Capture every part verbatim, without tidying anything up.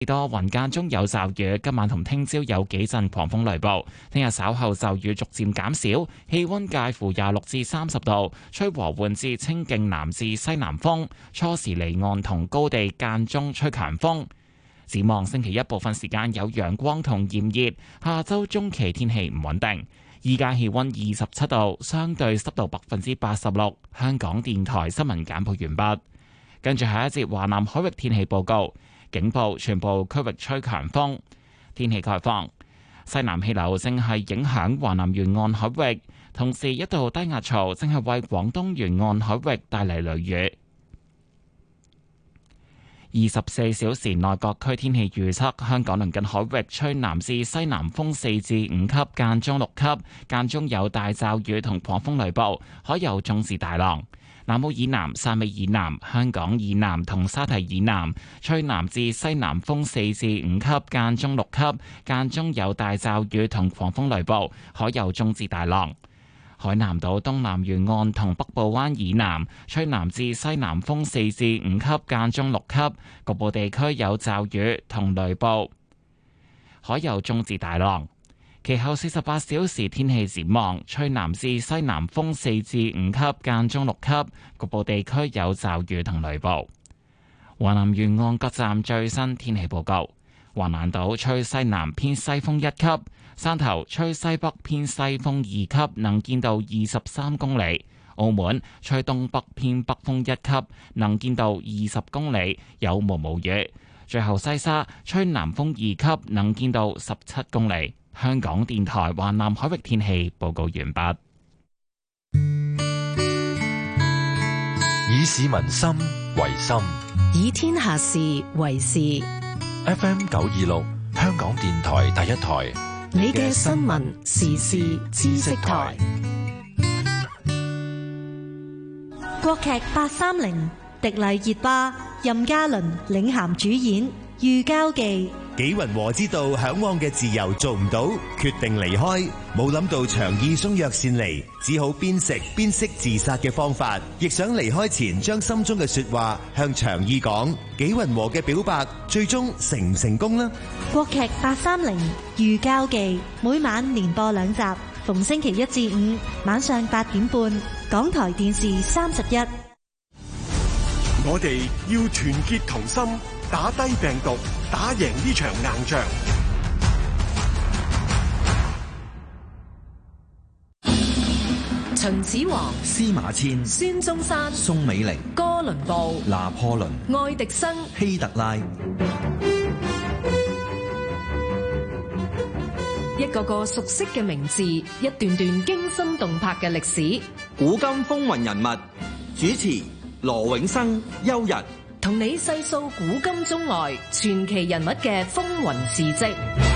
多雲間中有驟雨，今晚同聽朝有幾陣狂風雷暴。聽日稍後驟雨逐漸減少，氣溫介乎廿六至三十度，吹和緩至清勁南至西南風。初時離岸同高地間中吹強風。展望星期一部分時間有陽光同炎熱，下周中期天氣唔穩定。依家氣溫二十七度，相對濕度百分之八十六。香港電台新聞簡報完畢。跟住下一節華南海域天氣報告。警報，全部區域吹強風。天氣概況，西南氣流正係影響華南沿岸海域，同時一道低壓槽正係為廣東沿岸海域帶嚟雷雨。二十四小時內各區天氣預測：香港鄰近海域吹南至西南風四至五級，間中六級，間中有大驟雨同狂風雷暴，海有中至大浪。南澳以南、汕尾以南、香港以南同沙堤以南，吹南至西南風四至五級，間中六級，間中有大驟雨同狂風雷暴，海有中至大浪。海南島東南沿岸同北部灣以南，吹南至西南風四至五級，間中六級，局部地區有驟雨同雷暴，海有中至大浪。其後四十八小時天氣展望，吹南至西南風四至五級，間中六級，局部地區有驟雨同雷暴。華南沿岸各站最新天氣報告：橫瀾島吹西南偏西風一級，汕頭吹西北偏西風二級，能見度二十三公里；澳門吹東北偏北風一級，能見度二十公里，有毛毛雨。最後西沙吹南風二級，能見度十七公里。香港電台華南海域天氣報告完畢。 以市民心為心， 以天下事為事。 F M 九二六，香港電台第一台， 你嘅新聞時事知識台。國劇八三零，迪麗熱巴、任嘉倫領銜主演《遇交記》。 紀雲和知道嚮往嘅自由做唔到，決定離開，冇諗到長義送藥線嚟，只好邊食邊識自殺嘅方法，亦想離開前將心中嘅說話向長義講。紀雲和嘅表白最終成唔成功呢？ 國劇八三零遇交記，每晚連播兩集，逢星期一至五晚上八點半，港台電視三十一。 我哋要團結同心，打低病毒，打贏呢場硬仗。 秦始皇、 司馬遷、 孫中山、 宋美齡、 哥倫布、 拿破崙、 愛迪生、 希特拉， 一個個熟悉嘅名字，一段段驚心動魄嘅歷史。 古今風雲人物，主持羅永生、邱日， 同你細數古今中外傳奇人物嘅風雲事跡。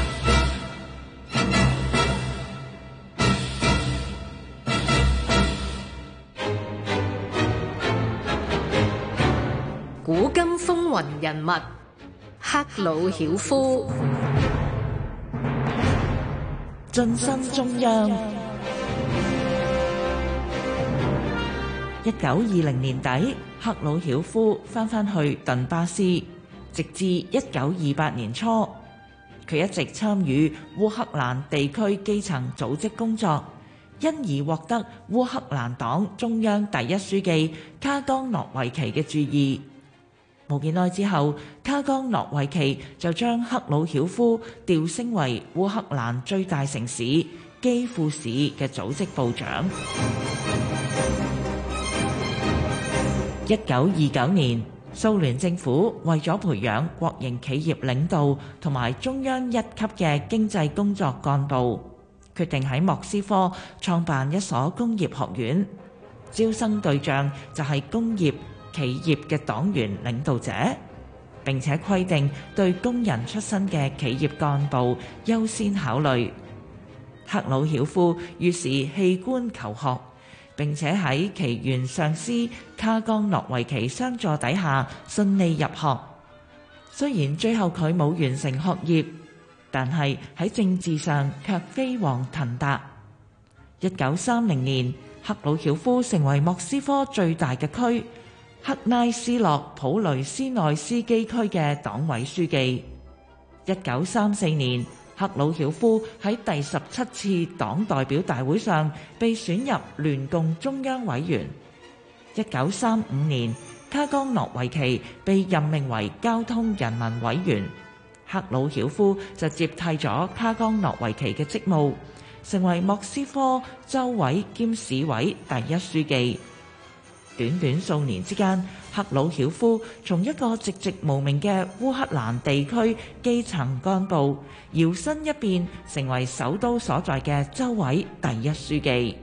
古今風雲人物，克魯曉夫。 晉身中央。一九二零年底，克魯曉夫翻返去頓巴斯，直至一九二八年初，佢一直參與烏克蘭地區基層組織工作，因而獲得烏克蘭黨中央第一書記卡岡諾維奇嘅注意。冇幾耐之後，卡岡諾維奇就將克魯曉夫調升為烏克蘭最大城市基輔市嘅組織部長。一九二九年，蘇聯政府為咗培養國營企業領導同埋中央一級嘅經濟工作幹部，決定喺莫斯科創辦一所工業學院，招生對象就係工業企業嘅黨員領導者，並且規定對工人出身嘅企業幹部優先考慮。克魯曉夫於是棄官求學，並且喺其原上司卡岡諾維奇相助底下順利入學。雖然最後佢冇完成學業，但係喺政治上卻飛黃騰達。一九三零年，克魯曉夫成為莫斯科最大嘅區克拉斯諾普雷斯內斯基區嘅黨委書記， 一九三四年，赫魯曉夫喺第十七次黨代表大會上被選入聯共中央委員。一九三五年，卡岡諾維奇被任命為交通人民委員，赫魯曉夫就接替咗卡岡諾維奇嘅職務，成為莫斯科州委兼市委第一書記。短短數年之間，赫魯曉夫從一個籍籍無名嘅烏克蘭地區基層幹部，搖身一變成為首都所在嘅州委第一書記。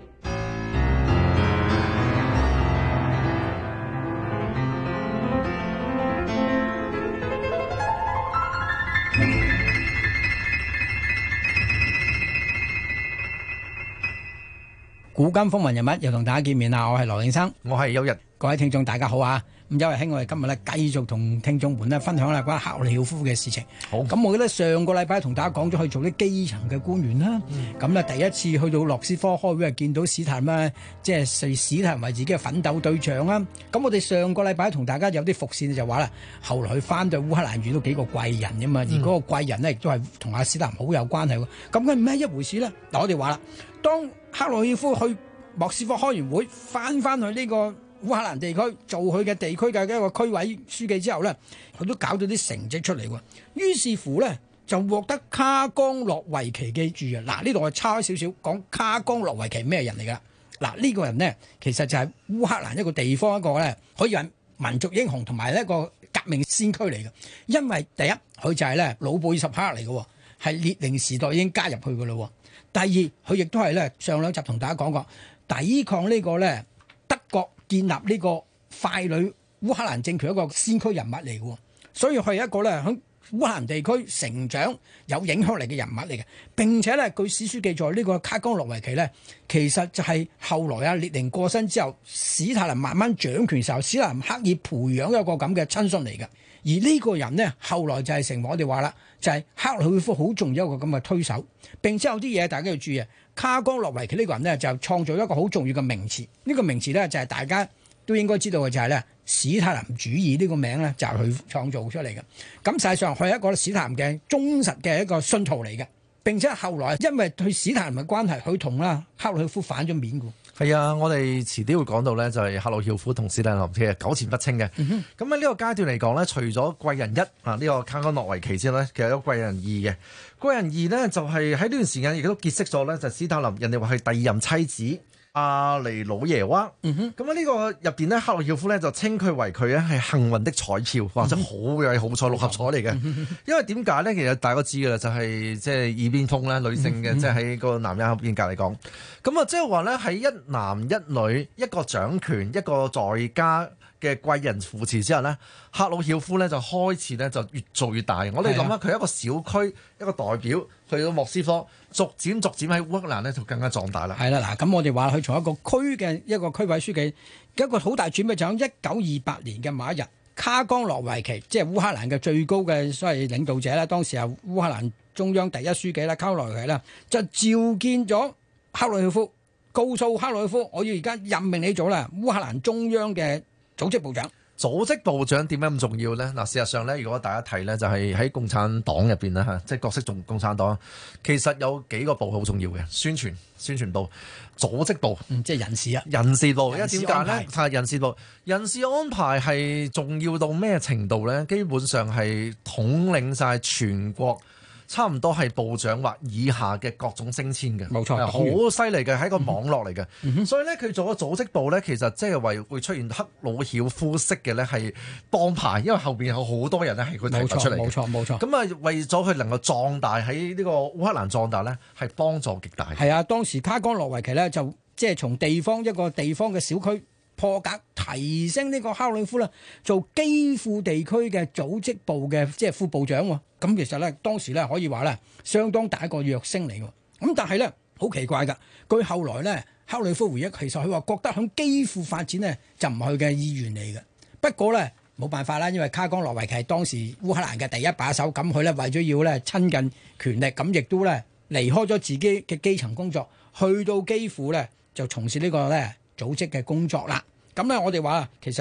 古今風雲人物又同大家見面啦！我係羅永生， 我係邱日， 各位聽眾大家好啊！咁邱日兄，我哋今日咧繼續同聽眾們咧分享啦關於赫魯曉夫嘅事情。 好， 咁我記得上個禮拜同大家講咗去做啲基層嘅官員啦。咁咧、嗯、第一次去到莫斯科開會，見到史太林啦，即係視史太林為自己嘅奮鬥對象啦。咁我哋上個禮拜同大家有啲伏線就話啦，後來佢翻到烏克蘭遇到幾個貴人㗎嘛，而嗰個貴人呢亦都係同阿史太林好有關係喎。咁佢咩一回事呢？嗱，我哋話啦，當赫魯曉夫去莫斯科開完會，翻翻去呢個烏克蘭地區做佢嘅地區嘅一個區委書記之後呢，佢都搞到啲成績出嚟喎。於是乎呢，就獲得卡岡諾維奇嘅注意。嗱，呢度我差少少講卡岡諾維奇咩人嚟㗎？嗱，呢個人呢，其實就係烏克蘭一個地方一個呢，可以話民族英雄同埋一個革命先驅嚟嘅。因為第一，佢就係呢老布爾什克嚟嘅，係列寧時代已經加入去㗎咯。第二，佢亦都係呢上兩集同大家講過，抵抗呢個咧德國建立呢個傀儡烏克蘭政權一個先驅人物嚟嘅，所以佢係一個咧喺烏克蘭地區成長有影響力嘅人物嚟嘅。並且咧據史書記載，呢個卡岡諾維奇咧其實就係後來啊列寧過身之後，史太林慢慢掌權時候，史太林刻意培養一個咁嘅親信嚟嘅。而呢個人呢，後來就係成為我哋話啦，就係赫魯曉夫好重要一個咁嘅推手。並且有啲嘢大家要注意啊，卡岡諾維奇呢個人呢，就創造一個好重要嘅名詞。呢、呢個名詞呢，就係大家都應該知道嘅，就係咧史太林主義呢個名呢，就係佢創造出嚟嘅。咁實際上佢係一個史太林嘅忠實嘅一個信徒嚟嘅。並且後來因為對史太林嘅關係，佢同啦赫魯曉夫反咗面嘅。 係啊，我哋遲啲會講到咧，就係赫魯曉夫同史太林嘅糾纏不清嘅。咁喺呢個階段嚟講咧，除咗貴人一啊呢、呢個卡岡諾維奇之外咧，其實有貴人二嘅。貴人二呢，就係喺呢段時間亦都結識咗咧，就史太林人哋話係第二任妻子阿尼魯耶娃。咁喺呢個入邊咧，赫魯曉夫咧就稱佢為佢咧係幸運的彩票，或者好嘅好彩六合彩嚟嘅。因為點解咧？其實大家都知㗎啦，就係即係耳邊風啦，女性嘅即係喺個男人後邊隔離講。咁啊，即係話咧喺一男一女一個掌權一個在家嘅貴人扶持之下咧，赫魯曉夫咧就開始咧就越做越大。我哋諗下，佢一個小區一個代表去到莫斯科，逐漸逐漸喺烏克蘭咧就更加壯大啦。 係啦，嗱，咁我哋話佢從一個區嘅一個區委書記，一個好大轉變就喺一九二八年嘅某一日，卡岡諾維奇即係烏克蘭嘅最高嘅所謂領導者啦，當時係烏克蘭中央第一書記啦，卡岡諾維奇啦，就召見咗赫魯曉夫，告訴赫魯曉夫，我要而家任命你做啦烏克蘭中央嘅組織部長。 組織部長點解咁重要呢？嗱，事實上咧，如果大家睇咧，就係喺共產黨入邊咧嚇，即係角色仲共產黨，其實有幾個部好重要嘅，宣傳宣傳部、組織部， 嗯、即係人事啊， 人事部。因為點解咧？係人事部，人事安排係重要到咩程度咧？基本上係統領晒全國。差唔多係部長或以下嘅各種升遷嘅， 冇錯， 好犀利嘅，係一個網絡嚟嘅。嗯、所以咧，佢做個組織部咧，其實即係為會出現赫魯曉夫式嘅咧係幫派，因為後邊有好多人咧係佢提拔出嚟嘅。冇錯，冇錯。咁啊，為咗佢能夠壯大喺呢個烏克蘭壯大咧，係幫助極大。 係啊，當時卡岡諾維奇咧就即係從地方一個地方嘅小區破格提升呢個赫魯曉夫啦，做基輔地區嘅組織部嘅即係副部長喎。咁其實咧，當時咧可以話咧，相當大一個躍升嚟嘅。咁但係咧，好奇怪㗎。據後來咧，赫魯曉夫回憶，其實佢話覺得響基輔發展呢，就唔係佢嘅意願嚟嘅。不過咧，冇辦法啦，因為卡岡諾維奇係當時烏克蘭嘅第一把手，咁佢咧為咗要咧親近權力，咁亦都咧離開咗自己嘅基層工作，去到基輔咧就從事呢個咧組織嘅工作啦。咁咧，我哋話其實咧。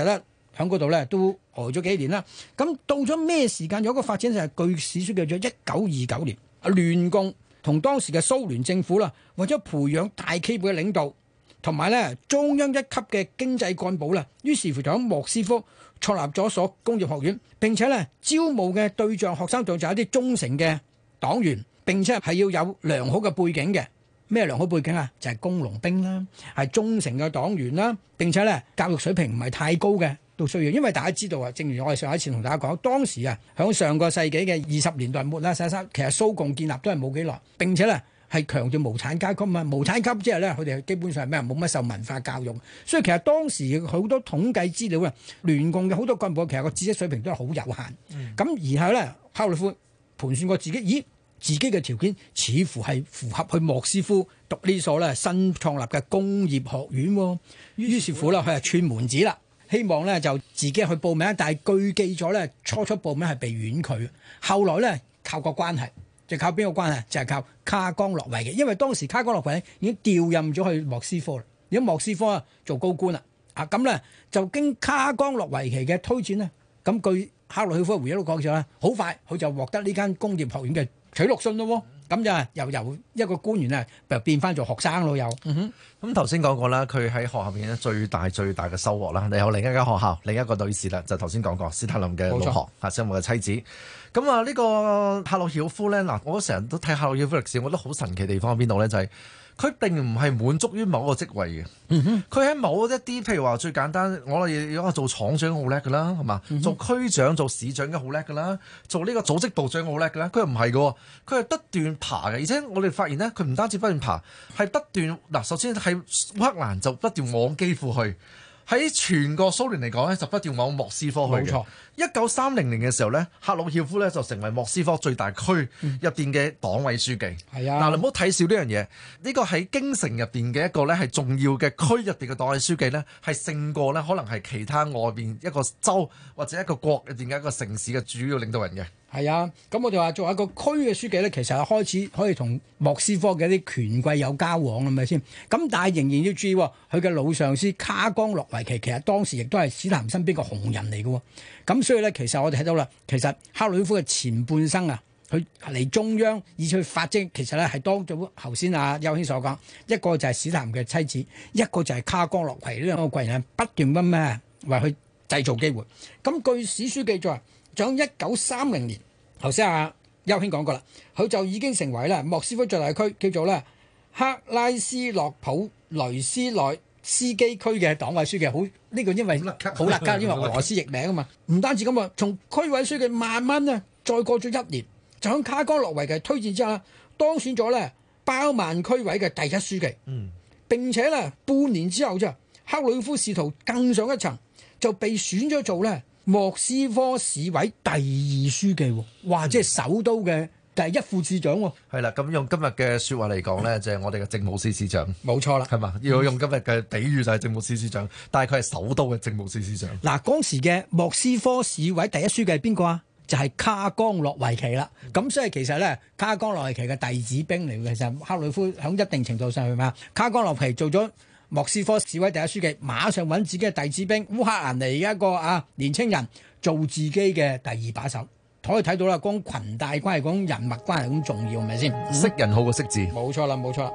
喺嗰度咧都呆咗幾年啦。咁到咗咩時間有一個發展就係據史書記咗一九二九年，聯共同當時嘅蘇聯政府啦，為咗培養大企業嘅領導同埋咧中央一級嘅經濟幹部啦，於是乎就喺莫斯科創立咗所工業學院，並且咧招募嘅對象學生就係一啲忠誠嘅黨員，並且係要有良好嘅背景嘅。咩良好背景啊？就係工農兵啦，係忠誠嘅黨員啦，並且咧教育水平唔係太高嘅都需要。因為大家知道啊，正如我哋上一次同大家講，當時啊響上個世紀嘅二十年代末啦，其實蘇共建立都係冇幾耐，並且咧係強調無產階級啊，無產階級之後咧佢哋基本上係咩冇乜受文化教育，所以其實當時好多統計資料啊，聯共嘅好多幹部其實個知識水平都係好有限。咁、嗯、然後咧克魯夫盤算過自己，咦？自己嘅條件似乎係符合去莫斯科讀呢所咧新創立嘅工業學院喎，於是乎啦，佢係串門子啦，希望咧就自己去報名，但係據記咗咧初初報名係被婉拒，後來咧靠個關係，就靠邊個關係？就係、是、靠卡岡諾維奇，因為當時卡岡諾維奇已經調任咗去莫斯科啦，而家莫斯科啊做高官啦，啊咁咧就經卡岡諾維奇嘅推薦咧，咁據克魯曉夫回憶錄講咗啦，好快佢就獲得呢間工業學院嘅取錄信咯，咁就又由一個官員啊，就變翻做學生咯，又。 咁頭先講過啦，佢喺學校入邊咧最大最大嘅收穫啦，你有另一間學校，另一個女士啦，就頭先講過斯大林嘅老婆，嚇，即係我嘅妻子。咁啊，呢個赫魯曉夫咧，嗱，我成日都睇赫魯曉夫歷史，我覺得好神奇地方喺邊度咧，就係、是。佢並唔係滿足於某個職位嘅，佢、嗯、喺某一啲譬如話最簡單，我哋如果做廠長好叻㗎啦，係嘛、嗯？做區長、做市長嘅好叻㗎啦，做呢個組織部長好叻㗎啦。佢又唔係嘅，佢係不斷爬嘅，而且我哋發現咧，佢唔單止不斷爬，係不斷嗱。首先喺烏克蘭就不斷往基輔去，喺全個蘇聯嚟講咧，就不斷往莫斯科去嘅。冇錯。一九三零年嘅時候咧，赫魯曉夫咧就成為莫斯科最大區入邊嘅黨委書記。係、嗯、啊，嗱，你唔好睇少呢樣嘢。呢、這個喺京城入邊嘅一個咧係重要嘅區入邊嘅黨委書記咧，係勝過咧可能係其他外邊一個州或者一個國入邊嘅一個城市嘅主要領導人嘅。係啊，咁我哋話作為一個區嘅書記咧，其實係開始可以同莫斯科嘅一啲權貴有交往，係咪先？咁但係仍然要注意，佢嘅老上司卡岡諾維奇其實當時亦都係史太林身邊嘅紅人嚟嘅。咁所以咧，其實我哋睇到啦，其實赫魯曉夫嘅前半生啊，佢嚟中央以至去發跡，其實咧係當咗頭先阿邱兄所講，一個就係史太林嘅妻子，一個就係卡岡諾維奇呢兩個貴人，不斷咁咩為佢製造機會。咁據史書記載，就喺一九三零年，頭先阿邱兄講過啦，佢就已經成為咧莫斯科最大區，叫做咧克拉斯諾普雷斯內斯基區嘅黨委書記。好呢、這個因為好辣家，因為俄羅斯譯名啊嘛。唔單止咁啊，從區委書記慢慢咧，再過咗一年，就喺卡岡諾維奇推薦之下，當選咗咧包曼區委嘅第一書記。嗯，並且咧半年之後啫，赫魯曉夫仕途更上一層，就被選咗做咧莫斯科市委第二書記。哇！即係首都嘅第一副市長喎。係啦，咁用今日嘅説話嚟講咧，就係、是、我哋嘅政務司司長。冇錯啦，係嘛？要用今日嘅比喻就係政務司司長，但係佢係首都嘅政務司司長。嗱，當時嘅莫斯科市委第一書記係邊個啊？就係、是、卡岡諾維奇啦。咁、嗯、所以其實咧，卡岡諾維奇嘅弟子兵嚟嘅，其實赫魯曉夫喺一定程度上係嘛？卡岡諾維奇做咗莫斯科市委第一書記，馬上揾自己嘅弟子兵烏克蘭嚟嘅一個啊年青人做自己嘅第二把手。可以睇到啦，講裙帶關係、講人脈關係咁重要，係咪先？識人好過識字。冇錯啦，冇錯啦。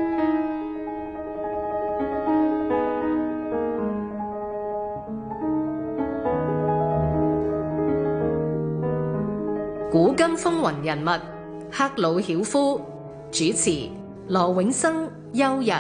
古今風雲人物，赫魯曉夫。主持羅永生、邱日。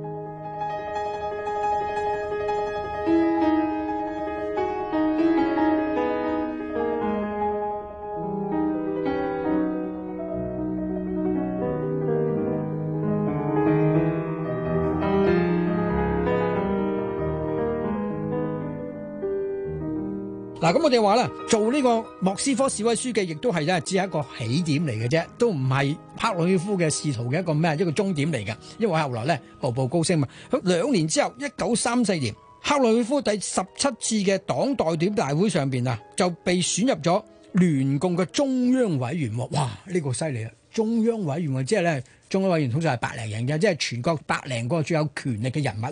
嗱，咁我哋話啦，做呢個莫斯科市委書記，亦都係咧，只係一個起點嚟嘅啫，都唔係赫魯曉夫嘅仕途嘅一個咩，一個終點嚟嘅。因為後來咧，步步高升嘛。咁兩年之後，一九三四年，赫魯曉夫第十七次嘅黨代表大會上邊啊，就被選入咗聯共嘅中央委員。哇，呢、這個犀利啊！中央委員即係咧，中央委員通常係百零人嘅，即係全國百零個最有權力嘅人物咯。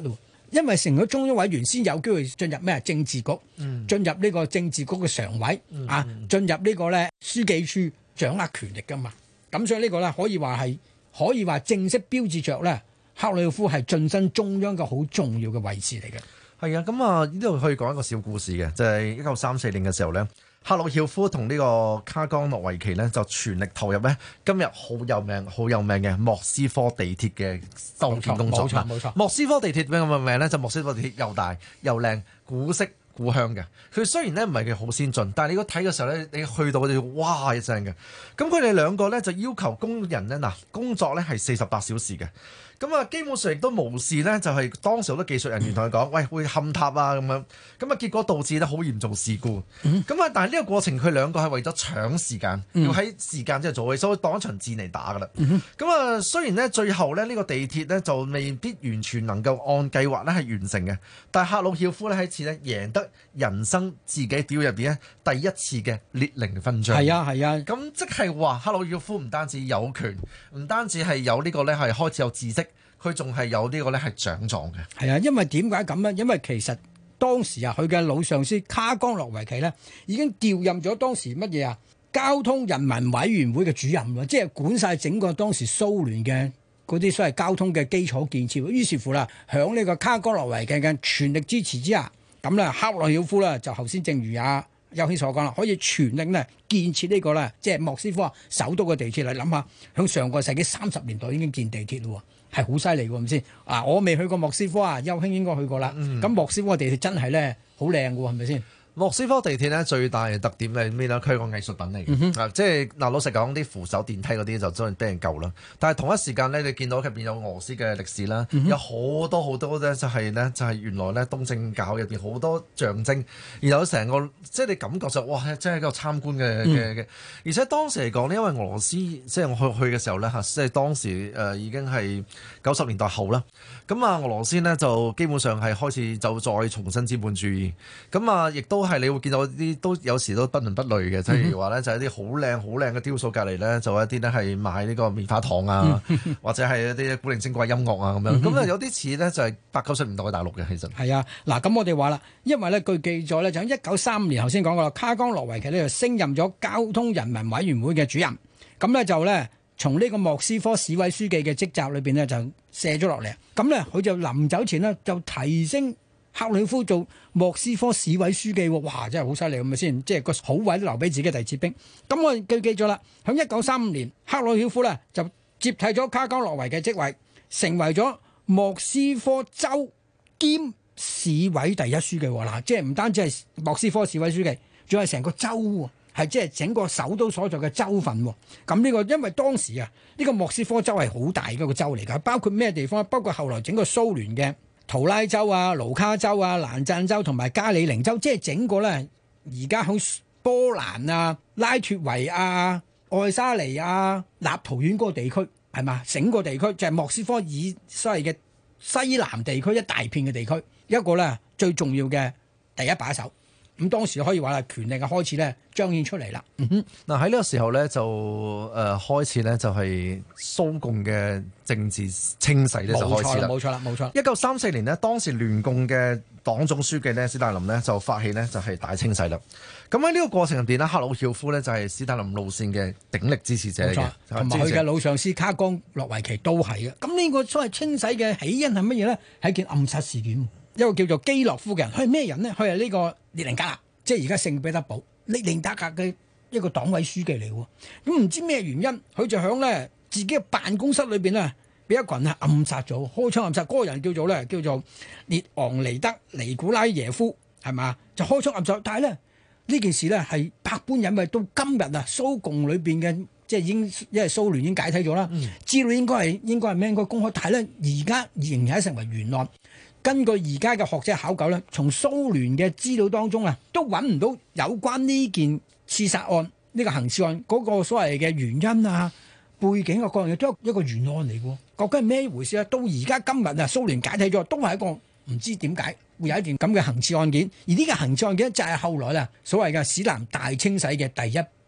因為成咗中央委員先有機會進入咩政治局， 嗯、 進入呢個政治局嘅常委、 嗯、 啊，進入呢個咧書記處掌握權力噶嘛。咁所以呢個咧可以話係可以話正式標誌着咧，赫魯曉夫係晉身中央嘅好重要嘅位置嚟嘅。 係啊，咁啊呢度可以講一個小故事嘅，就係一九三四年嘅時候咧，赫魯曉夫同呢個卡岡諾維奇呢，就全力投入咧今日好有名、好有名嘅莫斯科地鐵嘅修建工作。冇錯，冇錯。莫斯科地鐵點嘅名咧，就莫斯科地鐵又大又靚，古色古香嘅。佢雖然咧唔係佢好先進，但係你如果睇嘅時候咧，你去到就哇一聲嘅。咁佢哋兩個咧就要求工人咧嗱工作咧係四十八小時嘅。咁啊，基本上亦都無視咧，就係當時好多技術人員同佢講，喂，會陷塌啊咁樣。咁啊，結果導致咧好嚴重事故。咁啊、嗯，但係呢個過程佢兩個係為咗搶時間，嗯、要喺時間之後做，所以當一場戰嚟打㗎啦。咁啊、嗯，雖然咧最後咧呢個地鐵咧就未必完全能夠按計劃咧係完成嘅，但係赫魯曉夫咧喺次咧贏得人生自己表入邊咧第一次嘅列寧勳章。係啊係啊。咁即係話赫魯曉夫唔單止有權，唔單止係有呢個咧係開始有知識。佢仲係有呢個咧係獎狀嘅。係啊，因為點解咁咧？因為其實當時啊，佢嘅老上司卡岡諾維奇咧已經調任咗當時乜嘢啊？交通人民委員會嘅主任喎，即係管晒整個當時蘇聯嘅嗰啲所謂交通嘅基礎建設。於是乎啦，響呢個卡岡諾維奇嘅全力支持之下，咁咧赫魯曉夫咧就頭先正如阿邱兄所講啦，可以全力咧建設呢個咧即係莫斯科首都嘅地鐵。你諗下，響上個世紀三十年代已經建地鐵咯。係好犀利喎，係咪先？啊，我未去過莫斯科啊，邱兄應該去過啦。咁、嗯、莫斯科地鐵真係咧好靚嘅喎，係咪先？莫斯科地鐵咧最大嘅特點係咩咧？佢係個藝術品嚟嘅、嗯哼啊，即係嗱老實講，啲扶手電梯嗰啲就真係俾人舊啦。但係同一時間咧，你見到入邊有俄羅斯嘅歷史啦，嗯、哼有好多好多咧就係咧就係原來咧東正教入邊好多象徵，然後成個即係你感覺就哇，真係一個參觀嘅嘅嘅。而且當時嚟講呢，因為俄羅斯即係我去去嘅時候咧嚇，即係當時誒、呃、已經係九十年代後啦。咁啊，俄羅斯呢，就基本上係開始就再重新資本主義。咁啊，亦都係你會見到啲都有時都不倫不類嘅，即係譬如話咧，就係一啲好靚好靚嘅雕塑隔離咧，就一啲咧係賣呢個棉花糖啊，或者係一啲古靈精怪音樂啊咁樣。咁啊，有啲似呢，就係八九十年代嘅大陸嘅，其實係啊。嗱，咁我哋話啦，因為咧據記載咧，就喺一九三五年頭先講過啦，卡岡諾維奇呢就升任咗交通人民委員會嘅主任，咁咧就咧從呢個莫斯科市委書記嘅職責裏邊呢，就卸咗落嚟。咁咧佢就臨走前呢，就提升赫魯曉夫做莫斯科市委書記，哇！真係好犀利咁咪先，即係個好位都留俾自己弟子兵。咁我記記咗啦，喺一九三五年，赫魯曉夫呢就接替咗卡岡諾維嘅職位，成為咗莫斯科州兼市委第一書記。嗱，即係唔單止係莫斯科市委書記，仲係成個州，係即係整個首都所在嘅州份。咁呢個因為當時啊，呢個莫斯科州係好大嘅個州嚟㗎，包括咩地方？包括後來整個蘇聯嘅圖拉州啊、盧卡州啊、蘭贊州同埋加里寧州，即係整個咧，而家喺波蘭啊、拉脫維亞、愛沙尼亞、立陶宛嗰個地區係嘛？整個地區就係莫斯科以所謂嘅西南地區一大片嘅地區，一個咧最重要嘅第一把手。咁當時可以話係權力嘅開始咧彰顯出嚟啦。嗱喺呢個時候咧就誒、呃、開始咧就係蘇共嘅政治清洗咧就開始啦。冇錯啦，冇錯。一九三四年呢，當時聯共嘅黨總書記咧史達林呢，就發起呢，就係大清洗啦。咁喺呢個過程入邊呢，赫魯曉夫呢，就係史達林路線嘅鼎力支持者嚟嘅，同埋佢嘅老上司卡岡諾維奇都係嘅。咁呢個所謂清洗嘅起因係乜嘢呢？係件暗殺事件。一個叫做基洛夫嘅人，佢係咩人呢？佢係呢個列寧格勒，即係而家聖彼得堡列寧格勒嘅一個黨委書記嚟喎。咁唔知咩原因，佢就喺咧自己嘅辦公室裏邊咧，俾一群人暗殺咗，開槍暗殺。嗰、那個人叫做咧叫做列昂尼德尼古拉耶夫，係嘛？就開槍暗殺。但係咧呢件事咧係百般隱蔽，到今日啊，蘇共裏邊嘅即係已經因為蘇聯已經解體咗啦，嗯、資料應該係應該係咩應該公開，但係咧而家仍然係成為懸案。根據而家嘅學者考究咧，從蘇聯嘅資料當中啊，都揾唔到有關呢件刺殺案、呢、呢個行刺案嗰個所謂嘅原因啊、背景啊各樣嘢，都係一個懸案嚟嘅。究竟係咩回事啊？到而家今日啊，蘇聯解體咗，都係一個唔知點解會有一件咁嘅行刺案件。而呢個行刺案件就係後來啊所謂嘅史南大清洗嘅第一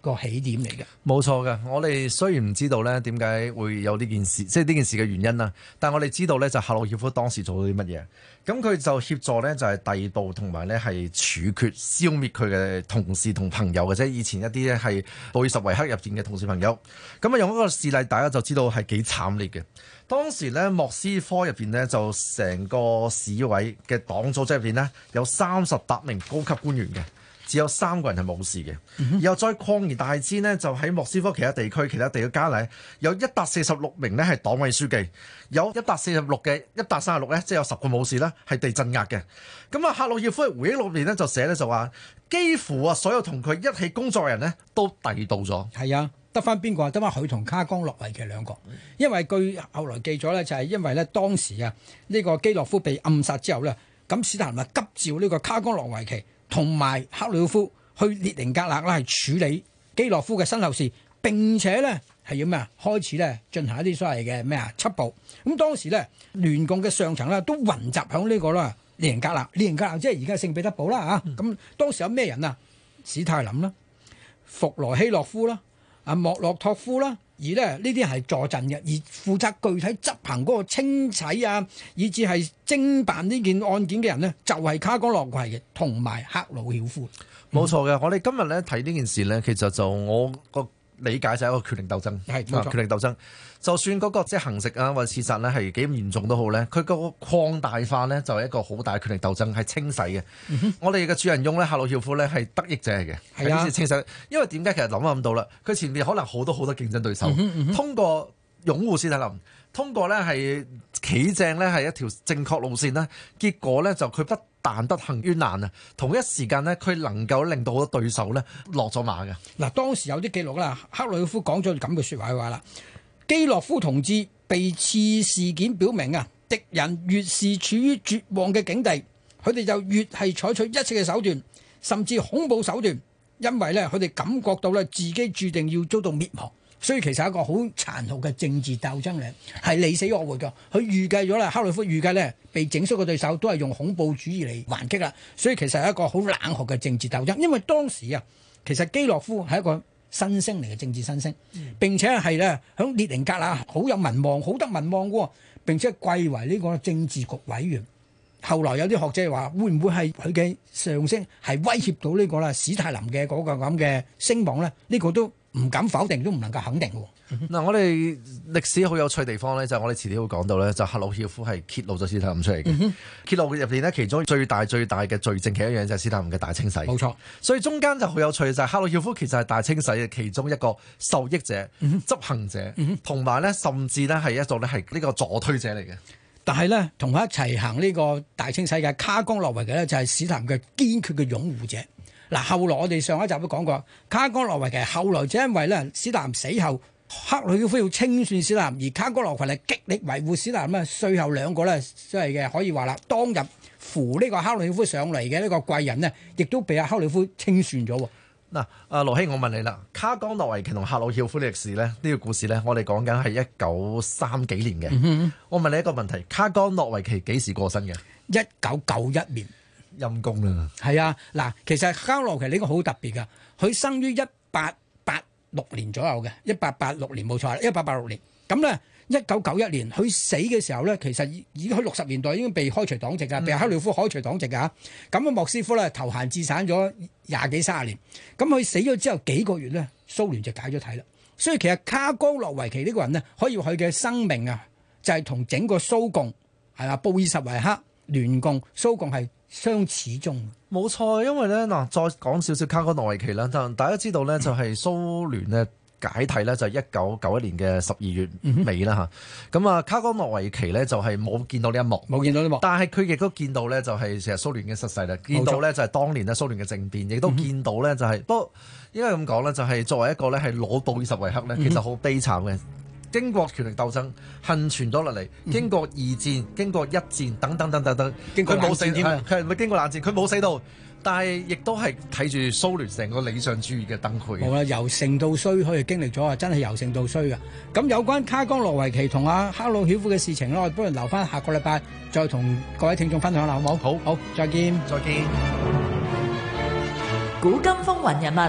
個起點嚟嘅。 冇錯嘅，我哋雖然唔知道咧點解會有呢件事，即係呢件事嘅原因啦，但係我哋知道咧就赫魯曉夫當時做到啲乜嘢，咁佢就協助咧就係逮捕同埋咧係處決、消滅佢嘅同事同朋友嘅啫。以前一啲咧係杜爾什維克入邊嘅同事朋友，咁啊用一個事例，大家就知道係幾慘烈嘅。當時咧莫斯科入邊咧就成個市委嘅黨組織入邊咧有三十八名高級官員嘅。只有三個人係冇事嘅，然後再擴而大之呢，就喺莫斯科其他地區、其他地區加嚟有一百四十六名呢係黨委書記，有一百四十六嘅一百三十六呢，即係有十個冇事啦，係被鎮壓嘅。咁啊，赫魯曉夫嘅回憶錄入邊呢就寫呢，就話，幾乎啊所有同佢一起工作嘅人呢都逮到咗。 係啊，得翻邊個啊？得翻佢同卡岡諾維奇兩個，因為據後來記咗呢，就係因為呢當時啊呢個基洛夫被暗殺之後呢，咁史太林啊急召呢個卡岡諾維奇同埋赫魯曉夫去列寧格勒啦，係處理基洛夫嘅身後事，並且咧係要咩啊？開始咧進行一啲所謂嘅咩啊緝捕。咁當時咧聯共嘅上層咧都雲集響呢個啦列寧格勒，列寧格勒即係而家聖彼得堡啦嚇。咁、嗯、當時有咩人啊？史太林啦、弗羅希洛夫啦、阿莫洛托夫啦。而咧呢啲係助陣嘅，而負責具體執行嗰個清洗啊，以至係偵辦呢件案件嘅人呢，就係、是、卡岡諾維奇同埋赫魯曉夫。 冇錯嘅，我哋今日咧睇呢件事呢，其實就我個理解就係一個權力鬥爭，係冇錯，權力鬥爭。就算嗰個即係行食啊或者刺殺咧係幾咁嚴重都好咧，佢個擴大化咧就係一個好大嘅權力鬥爭，係清洗嘅。嗯、我哋嘅主人翁咧赫魯曉夫咧係得益者嚟嘅，係呢次清洗。因為點解其實諗一諗到啦，佢前面可能好多好多競爭對手，嗯嗯、通過擁護史太林，通過咧係企正咧係一條正確路線啦，結果咧就佢不但不幸於難啊，同一時間呢，佢能夠令到好多對手咧落咗馬嘅。 嗱，當時有啲記錄啦，赫魯曉夫講咗咁嘅説話嘅話啦。基洛夫同志被刺事件表明啊，敵人越是處於絕望嘅境地，佢哋就越係採取一切嘅手段，甚至恐怖手段，因為咧佢哋感覺到咧自己注定要遭到滅亡，所以其實係一個好殘酷嘅政治鬥爭嚟，係你死我活㗎。佢預計咗啦，赫魯曉夫預計咧被整肅嘅對手都係用恐怖主義嚟還擊啦，所以其實係一個好冷酷嘅政治鬥爭。因為當時啊，其實基洛夫係一個新星嚟嘅政治新星，並且係咧響列寧格勒好有民望，好得民望嘅，並且貴為呢個政治局委員。後來有啲學者話，會唔會係佢嘅上升係威脅到呢個啦史太林嘅嗰個咁嘅聲望咧？呢、呢個都唔敢否定，都唔能夠肯定嘅。 嗱、嗯，我哋歷史好有趣地方咧，就係、我哋遲啲會講到咧，就赫魯曉夫係揭露咗史太林出嚟嘅。嗯、揭露入邊呢，其中最大最大嘅罪證，其一樣就係史太林嘅大清洗。冇錯，所以中間就好有趣，就係赫魯曉夫其實係大清洗嘅其中一個受益者、嗯、執行者，同埋咧甚至咧係一種咧係呢個助推者嚟嘅。 但係咧，同佢一齊行呢個大清洗嘅卡岡諾維奇咧，就係史太林嘅堅決嘅擁護者。嗱，後來我哋上一集都講過，卡岡諾維奇後來就因為咧史太林死後，赫魯曉夫要清算史太林，而卡岡諾維奇係極力維護史太林咧，最後兩個咧即係嘅可以話啦，當日扶呢個赫魯曉夫上嚟嘅呢個貴人呢，亦都被阿赫魯曉夫清算咗。 嗱，阿羅希，我問你啦，卡岡諾維奇同赫魯曉夫嘅歷史咧，呢、呢個故事咧，我哋講緊係一九三幾年嘅。嗯、哼我問你一個問題，卡岡諾維奇幾時過身嘅？一九九一年。 陰公啦。係啊，嗱，其實卡岡諾維奇呢個好特別㗎，佢生於一八八六年左右嘅，一八八六年冇錯啦，一八八六年。咁咧，一九九一年佢死嘅時候咧，其實已經喺六十年代已經被開除黨籍㗎，被赫魯曉夫開除黨籍㗎。咁啊，莫斯科咧投閒置散咗廿幾三十年。咁佢死咗之後幾個月咧，蘇聯就解咗體啦。所以其實卡岡諾維奇呢個人呢，可以話佢嘅生命啊，就係、是、同整個蘇共係嘛，布爾什維克、聯共、蘇共係相始終。 冇錯，因為咧嗱，再講少少卡岡諾維奇啦，但大家知道咧，就係蘇聯咧解體咧，就係一九九一年嘅十二月尾啦嚇。咁啊、嗯哼，卡岡諾維奇咧就係冇見到呢一幕，冇見到呢一幕，但係佢亦都見到咧，就係其實蘇聯嘅失勢啦，見到咧就係當年咧蘇聯嘅政變，亦都見到咧就係、是，不過、嗯、哼應該咁講咧，就係作為一個咧係攞布爾什維克咧，其實好悲慘嘅。經過權力鬥爭，幸存咗落嚟，經過二戰、經過一戰等等等等等，佢冇死，佢係咪經過冷戰？佢冇死到，但係亦都係睇住蘇聯成個理想主義嘅崩潰。 好啦，由盛到衰，佢哋經歷咗啊，真係由盛到衰噶。咁有關卡岡諾維奇同阿赫魯曉夫嘅事情咧，我哋不如留翻下個禮拜再同各位聽眾分享啦，好唔好？ 好， 好，再見， 再見。 古今風雲人物，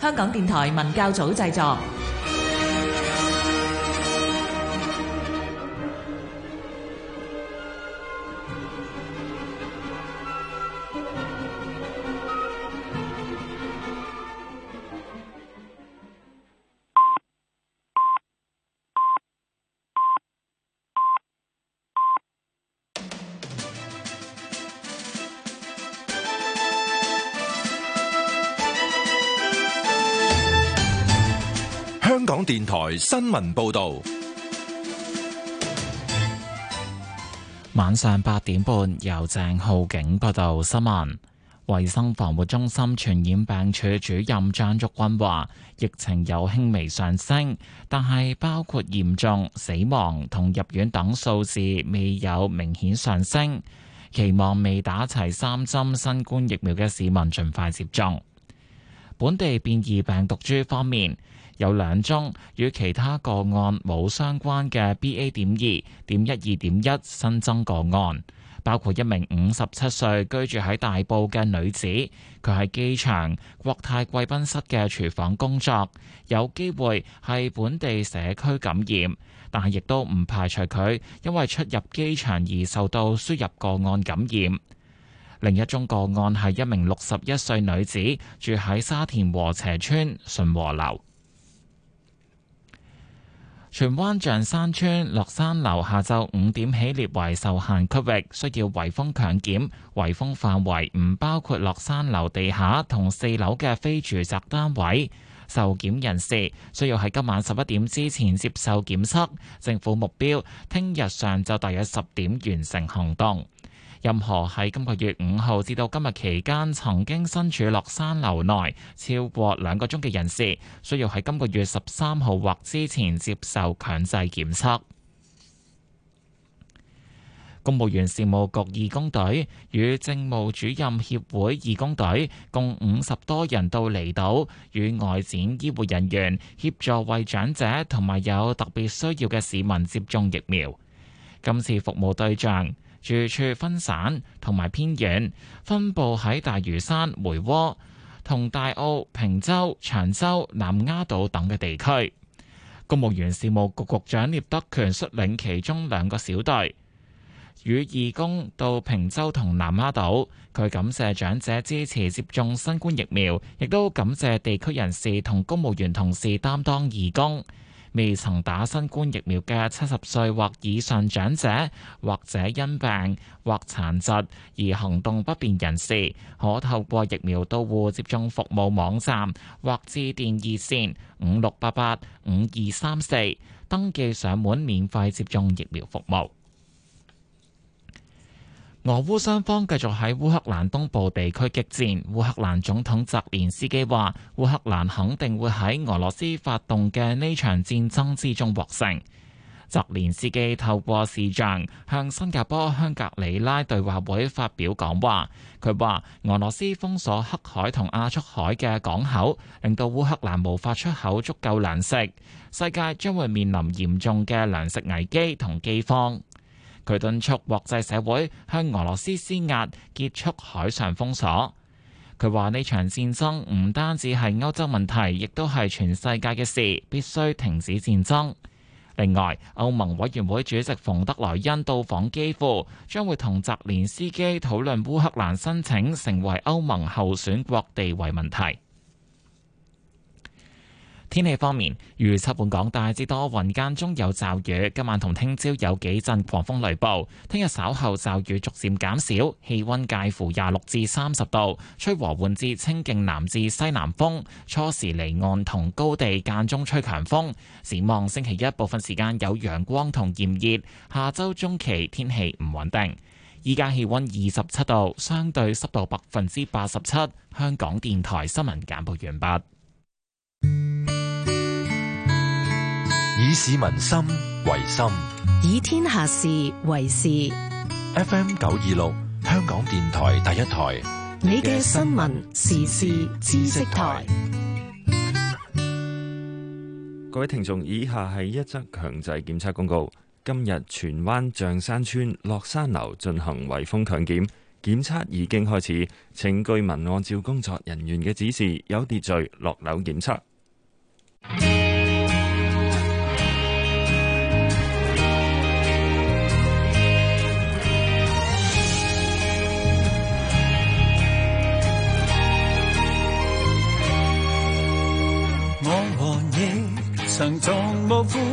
香港電台文教組製作。 香港電台新聞報道， 晚上八點半由鄭浩景報道新聞。衛生防護中心傳染病處主任張竹君話，疫情有輕微上升，但係包括嚴重、死亡同入院等數字未有明顯上升。期望未打齊三針新冠疫苗嘅市民盡快接種。本地變異病毒株方面，有兩宗與其他個案冇相關嘅 B A 點二點一二點一新增個案，包括一名五十七歲居住喺大埔嘅女子，佢喺機場國泰貴賓室嘅廚房工作，有機會係本地社區感染，但係亦都唔排除佢因為出入機場而受到輸入個案感染。另一宗個案係一名六十一歲女子，住喺沙田禾輋邨順和樓。荃灣象山邨落山樓下晝五點起列為受限區域，需要圍封強檢。圍封範圍唔包括落山樓地下同四樓嘅非住宅單位。受檢人士需要喺今晚十一點之前接受檢測。政府目標聽日上晝大約十點完成行動。任何喺今個月五號至到今日期間曾經身處落山樓內超過兩個鐘嘅人士，需要喺今個月十三號或之前接受強制檢測。公務員事務局義工隊與政務主任協會義工隊共五十多人到離島，與外展醫護人員協助為長者同埋有特別需要嘅市民接種疫苗。今次服務對象住處分散同埋偏遠，分佈喺大嶼山、梅窩同大澳、坪洲、長洲、南丫島等嘅地區。公務員事務局局長聶德權率領其中兩個小隊，與義工到坪洲同南丫島。佢感謝長者支持接種新冠疫苗，亦都感謝地區人士同公務員同事擔當義工。未曾打新冠疫苗嘅七十歲或以上長者，或者因病或殘疾而行動不便人士，可透過疫苗到戶接種服務網站或致電熱線五六八八五二三四登記上門免費接種疫苗服務。俄烏雙方繼續喺烏克蘭東部地區激戰。烏克蘭總統澤連斯基話，烏克蘭肯定會喺俄羅斯發動嘅呢場戰爭之中獲勝。澤連斯基透過視像向新加坡香格里拉對話會發表講話，佢話俄羅斯封鎖黑海同亞速海嘅港口，令到烏克蘭無法出口足夠糧食，世界將會面臨嚴重嘅糧食危機同饑荒。佢敦促國際社會向俄羅斯施壓，結束海上封鎖。佢話呢場戰爭唔單止係歐洲問題，亦都係全世界嘅事，必須停止戰爭。另外，歐盟委員會主席馮德萊恩到訪基輔，將會同澤連斯基討論烏克蘭申請成為歐盟候選國地位問題。天氣方面，預測本港大致多雲間中有驟雨，今晚同聽朝有幾陣狂風雷暴。聽日稍後驟雨逐漸減少，氣溫介乎廿六至三十度，吹和緩至清勁南至西南風。初時離岸同高地間中吹強風。展望星期一部分時間有陽光同炎熱，下周中期天氣唔穩定。依家氣溫二十七度，相對濕度百分之八十七。香港電台新聞簡報完畢。 以市民心為心， 以天下事為事。 F M 九二六，香港電台第一台， 你嘅新聞時事知識台。 各位聽眾，以下係一則強制檢測公告。今日荃灣象山邨落山樓進行圍封強檢， 檢測已經開始，請居民按照工作人員嘅指示，有秩序落樓檢測。